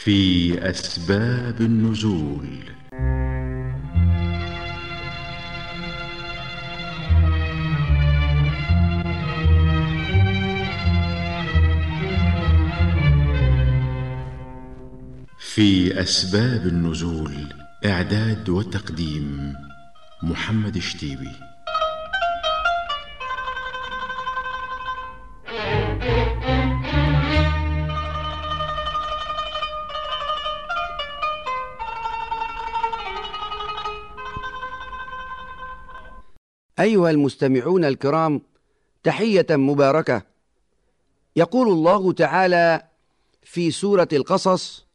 في أسباب النزول. في أسباب النزول، إعداد وتقديم محمد الشتيبي. أيها المستمعون الكرام، تحية مباركة. يقول الله تعالى في سورة القصص: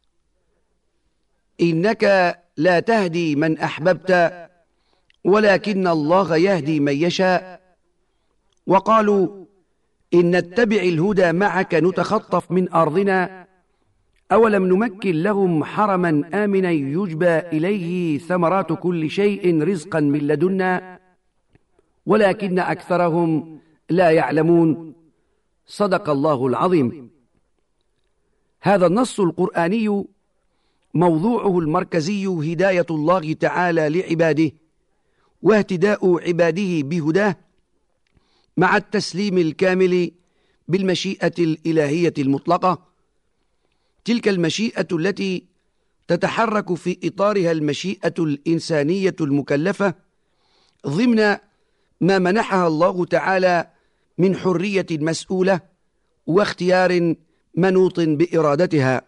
إنك لا تهدي من أحببت ولكن الله يهدي من يشاء. وقالوا إن نتبع الهدى معك نتخطف من أرضنا أولم نمكن لهم حرما آمنا يجبى إليه ثمرات كل شيء رزقا من لدنا ولكن أكثرهم لا يعلمون. صدق الله العظيم. هذا النص القرآني موضوعه المركزي هداية الله تعالى لعباده واهتداء عباده بهداه مع التسليم الكامل بالمشيئة الإلهية المطلقة، تلك المشيئة التي تتحرك في إطارها المشيئة الإنسانية المكلفة ضمن ما منحها الله تعالى من حرية مسؤولة واختيار منوط بإرادتها.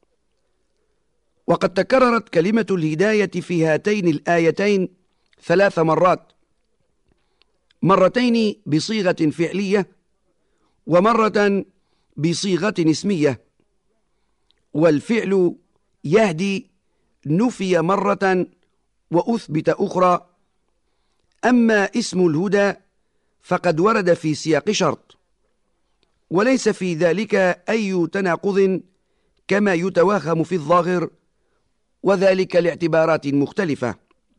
وقد تكررت كلمة الهداية في هاتين الآيتين 3 مرات، مرتين بصيغة فعلية ومرة بصيغة اسمية. والفعل يهدي نفي مرة وأثبت أخرى، أما اسم الهدى فقد ورد في سياق شرط، وليس في ذلك أي تناقض كما يتوهم في الظاهر، وذلك لاعتبارات مختلفة،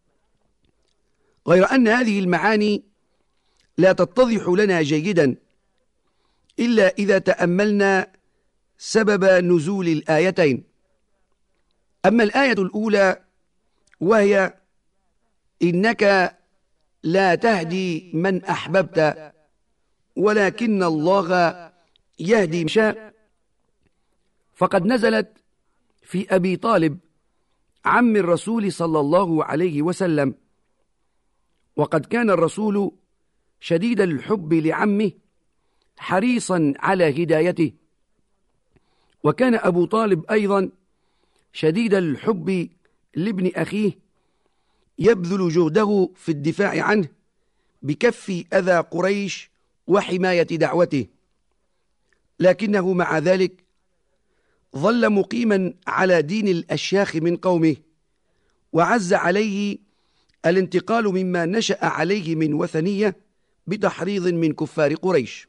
غير أن هذه المعاني لا تتضح لنا جيدا إلا إذا تأملنا سبب نزول الآيتين. أما الآية الأولى وهي إنك لا تهدي من أحببت ولكن الله يهدي من شاء، فقد نزلت في أبي طالب عم الرسول صلى الله عليه وسلم، وقد كان الرسول شديد الحب لعمه حريصا على هدايته، وكان أبو طالب أيضا شديد الحب لابن أخيه يبذل جهده في الدفاع عنه بكف أذى قريش وحماية دعوته، لكنه مع ذلك ظل مقيما على دين الأشياخ من قومه، وعز عليه الانتقال مما نشأ عليه من وثنية بتحريض من كفار قريش.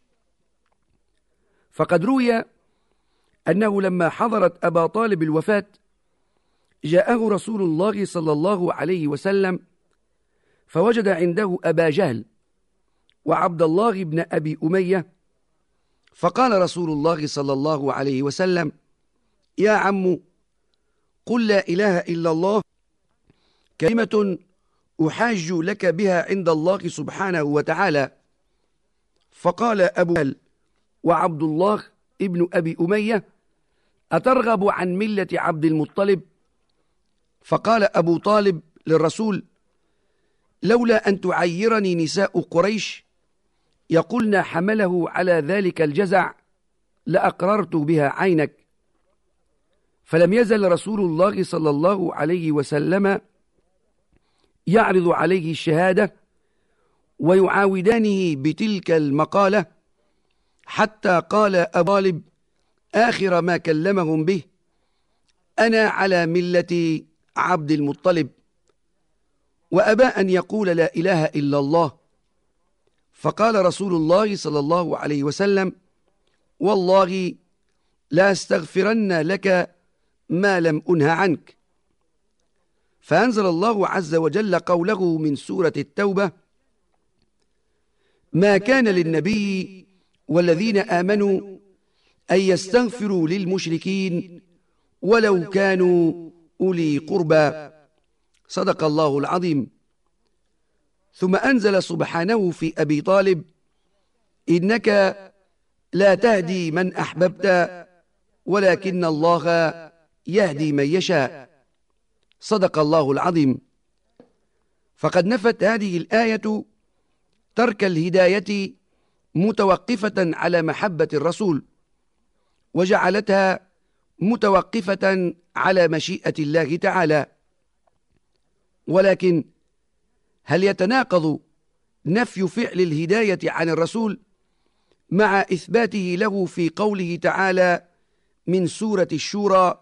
فقد روي أنه لما حضرت أبا طالب الوفاة جاءه رسول الله صلى الله عليه وسلم فوجد عنده أبا جهل وعبد الله بن أبي أمية، فقال رسول الله صلى الله عليه وسلم: يا عم، قل لا إله إلا الله، كلمة أحاج لك بها عند الله سبحانه وتعالى. فقال أبو جهل وعبد الله ابن أبي أمية: أترغب عن ملة عبد المطلب؟ فقال أبو طالب للرسول: لولا أن تعيرني نساء قريش يقولن حمله على ذلك الجزع لأقررت بها عينك. فلم يزل رسول الله صلى الله عليه وسلم يعرض عليه الشهادة ويعاودانه بتلك المقالة، حتى قال أبو طالب آخر ما كلمهم به: أنا على ملة عبد المطلب. وأبى أن يقول لا إله إلا الله. فقال رسول الله صلى الله عليه وسلم: والله لا استغفرن لك ما لم أنه عنك. فأنزل الله عز وجل قوله من سورة التوبة: ما كان للنبي والذين آمنوا أن يستغفروا للمشركين ولو كانوا أولي قربى. صدق الله العظيم. ثم أنزل سبحانه في أبي طالب: إنك لا تهدي من أحببت ولكن الله يهدي من يشاء. صدق الله العظيم. فقد نفت هذه الآية ترك الهداية متوقفة على محبة الرسول، وجعلتها متوقفة على مشيئة الله تعالى. ولكن هل يتناقض نفي فعل الهداية عن الرسول مع إثباته له في قوله تعالى من سورة الشورى: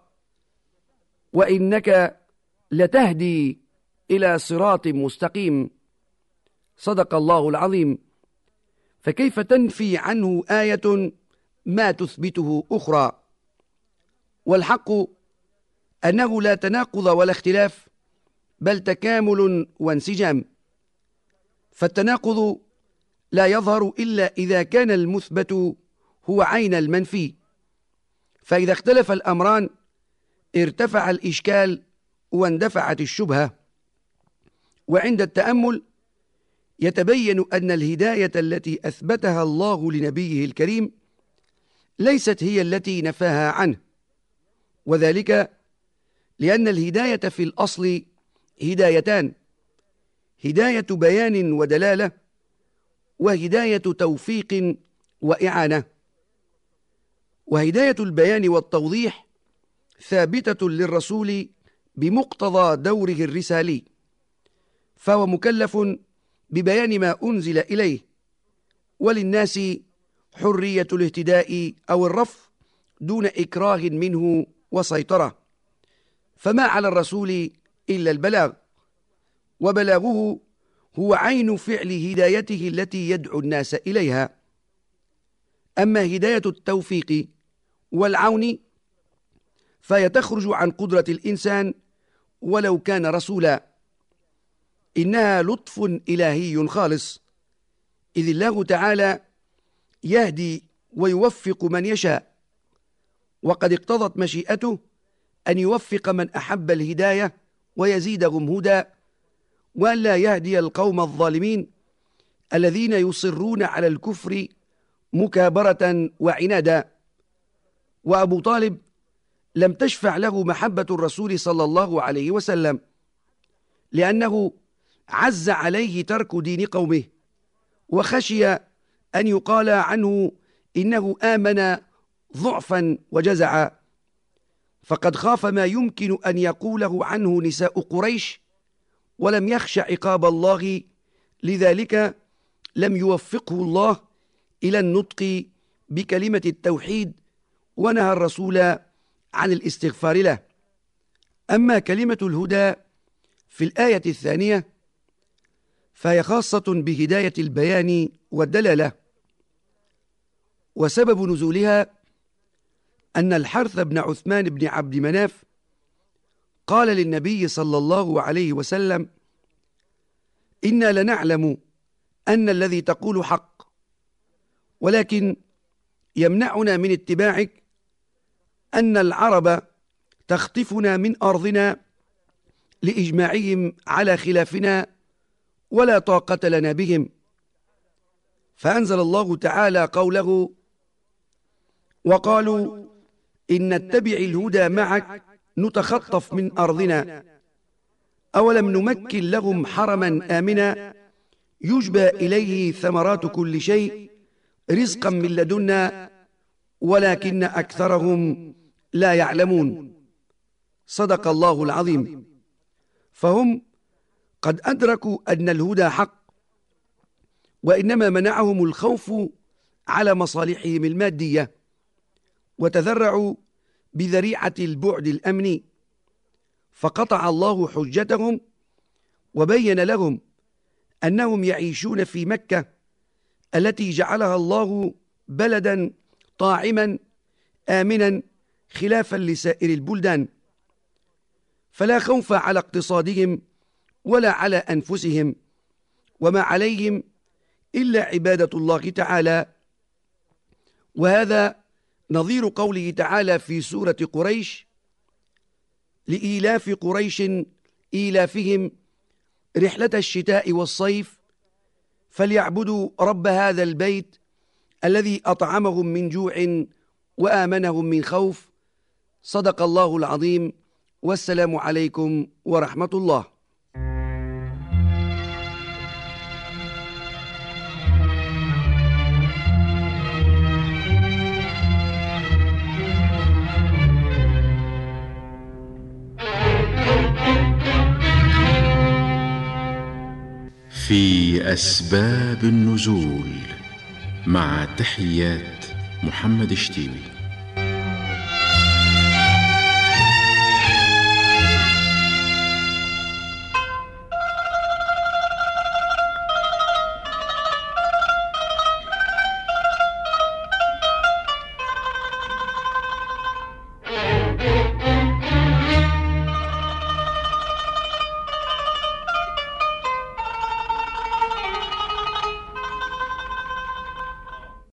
وإنك لتهدي إلى صراط مستقيم. صدق الله العظيم. فكيف تنفي عنه آية ما تثبته أخرى؟ والحق أنه لا تناقض ولا اختلاف، بل تكامل وانسجام. فالتناقض لا يظهر إلا إذا كان المثبت هو عين المنفي، فإذا اختلف الأمران ارتفع الإشكال واندفعت الشبهة. وعند التأمل يتبين أن الهداية التي أثبتها الله لنبيه الكريم ليست هي التي نفاها عنه، وذلك لأن الهداية في الأصل هدايتان: هداية بيان ودلالة، وهداية توفيق وإعانة. وهداية البيان والتوضيح ثابتة للرسول بمقتضى دوره الرسالي، فهو مكلف ببيان ما أنزل إليه، وللناس حرية الاهتداء أو الرفض دون إكراه منه وسيطرة، فما على الرسول إلا البلاغ، وبلاغه هو عين فعل هدايته التي يدعو الناس إليها. أما هداية التوفيق والعون فهي تخرج عن قدرة الإنسان ولو كان رسولا، إنها لطف إلهي خالص، إذ الله تعالى يهدي ويوفق من يشاء، وقد اقتضت مشيئته أن يوفق من أحب الهداية ويزيدهم هدى، وأن لا يهدي القوم الظالمين الذين يصرون على الكفر مكابرة وعنادا. وأبو طالب لم تشفع له محبة الرسول صلى الله عليه وسلم، لأنه عز عليه ترك دين قومه، وخشي أن يقال عنه إنه آمن ضعفا وجزعا، فقد خاف ما يمكن أن يقوله عنه نساء قريش، ولم يخش عقاب الله، لذلك لم يوفقه الله إلى النطق بكلمة التوحيد، ونهى الرسول عن الاستغفار له. أما كلمة الهدى في الآية الثانية فهي خاصة بهداية البيان والدلالة، وسبب نزولها أن الحارث بن عثمان بن عبد مناف قال للنبي صلى الله عليه وسلم: إنا لنعلم أن الذي تقول حق، ولكن يمنعنا من اتباعك أن العرب تخطفنا من أرضنا لإجماعهم على خلافنا، ولا طاقة لنا بهم. فأنزل الله تعالى قوله: وقالوا إن نتبع الهدى معك نتخطف من أرضنا أولم نمكن لهم حرما آمنا يجبى إليه ثمرات كل شيء رزقا من لدنا ولكن أكثرهم لا يعلمون. صدق الله العظيم. فهم قد أدركوا أن الهدى حق، وإنما منعهم الخوف على مصالحهم المادية، وتذرعوا بذريعة البعد الأمني، فقطع الله حجتهم وبين لهم أنهم يعيشون في مكة التي جعلها الله بلدا طاعما آمنا خلافا لسائر البلدان، فلا خوف على اقتصادهم ولا على أنفسهم، وما عليهم إلا عبادة الله تعالى. وهذا نظير قوله تعالى في سورة قريش: لإيلاف قريش إيلافهم رحلة الشتاء والصيف فليعبدوا رب هذا البيت الذي أطعمهم من جوع وآمنهم من خوف. صدق الله العظيم، والسلام عليكم ورحمة الله. في أسباب النزول، مع تحيات محمد شتيبي.